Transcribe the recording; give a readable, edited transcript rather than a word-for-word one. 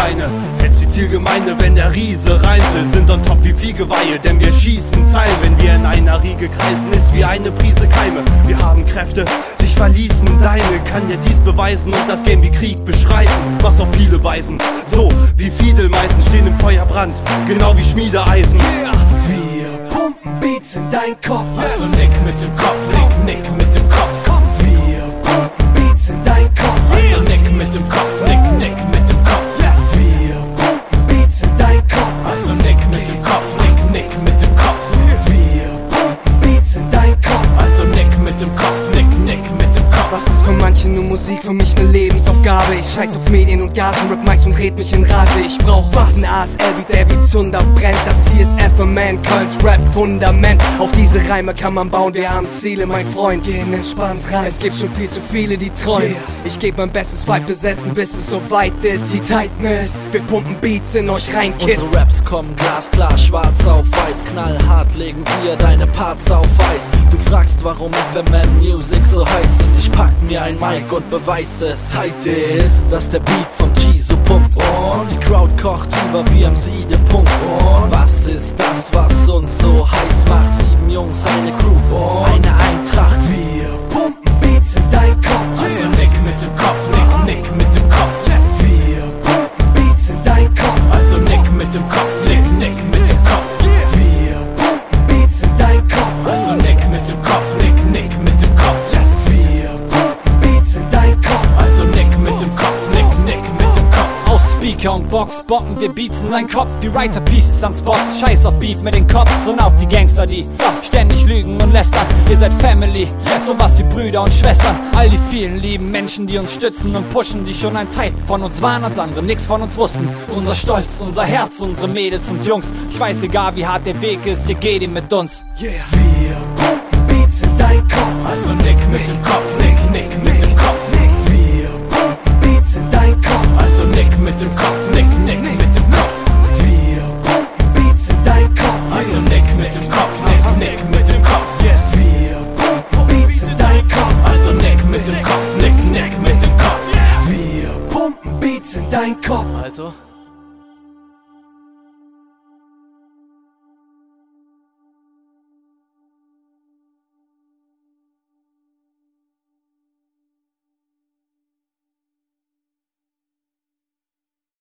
alleine. Hätt's die Zielgemeinde, wenn der Riese reimte. Sind on top wie Viehgeweihe, denn wir schießen Zeilen. Wenn wir in einer Riege kreisen, ist wie eine Prise Keime. Wir haben Kräfte, dich verließen deine. Kann dir dies beweisen und das Game wie Krieg beschreiten. Mach's auf viele Weisen, so wie Fiedelmeißen stehen im Feuerbrand, genau wie Schmiedeeisen. Wir pumpen Beats in dein Kopf. Also nick mit dem Kopf, nick mit dem Kopf. Wir pumpen Beats in dein Kopf. Also nick mit dem Kopf, nick mit dem Kopf. Wir pumpen Beats in dein Kopf. Also nick mit dem Kopf, nick mit dem Kopf. Wir pumpen Beats in dein Kopf. Also nick mit dem Kopf, nick mit dem Kopf. Was ist für manche nur Musik, für mich ne Lebensaufgabe. Ich scheiß auf Medien und Gasen, Rap Mics und red mich in Rage. Ich brauch was, ein ASL wie der wie Zunder brennt. Das hier ist FMN, Kölns Rap-Fundament. Auf diese Reime kann man bauen, wir haben Ziele, mein Freund. Gehen entspannt rein, es gibt schon viel zu viele, die träumen. Ich geb mein Bestes, weit besessen, bis es so weit ist. Die Tightness, wir pumpen Beats in euch rein, Kids. Unsere Raps kommen glasklar, schwarz auf weiß. Knallhart legen wir deine Parts auf Eis. Du fragst, warum FMN Music so heiß ist. Ich pack mir ein Mic und beweis es. Halt ist, dass der Beat vom G so pumpt. Und die Crowd kocht über wie am Siedepunkt. Und was ist das, was uns so heiß macht? 7 Jungs, eine Crew, eine Eintracht. Wir pumpen Beats in dein Kopf. Also nick mit dem Kopf, nick mit dem Kopf. Wir pumpen Beats in dein Kopf. Also nick mit dem Kopf, nick mit dem Kopf. Wir pumpen Beats in dein Kopf. Also nick mit dem Kopf, nick mit dem Kopf. Wir pumpen Beats in dein Kopf. Also nick mit dem Kopf, nick mit dem Kopf. Aus Speaker und Box bomben wir Beats in dein Kopf wie Writer Pieces an Spots. Scheiß auf Beef mit den Cops und auf die Gangster, die ständig lügen und lästern. Ihr seid Family, so was wie Brüder und Schwestern. All die vielen lieben Menschen, die uns stützen und pushen, die schon ein Teil von uns waren, als andere nix von uns wussten. Unser Stolz, unser Herz, unsere Mädels und Jungs. Ich weiß, egal wie hart der Weg ist, ihr geht ihn mit uns. Wir pumpen Beats in dein Kopf. Also nick mit dem Kopf, nick mit dem Kopf. Wir pumpen Beats in dein Kopf. Also nick mit dem Kopf, nick mit dem Kopf. Wir pumpen Beats in dein Kopf. Also nick mit dem Kopf, nick mit dem Kopf. Wir pumpen Beats in dein Kopf. Also nick mit dem Kopf, nick mit dem Kopf. Wir pumpen Beats in dein Kopf. Also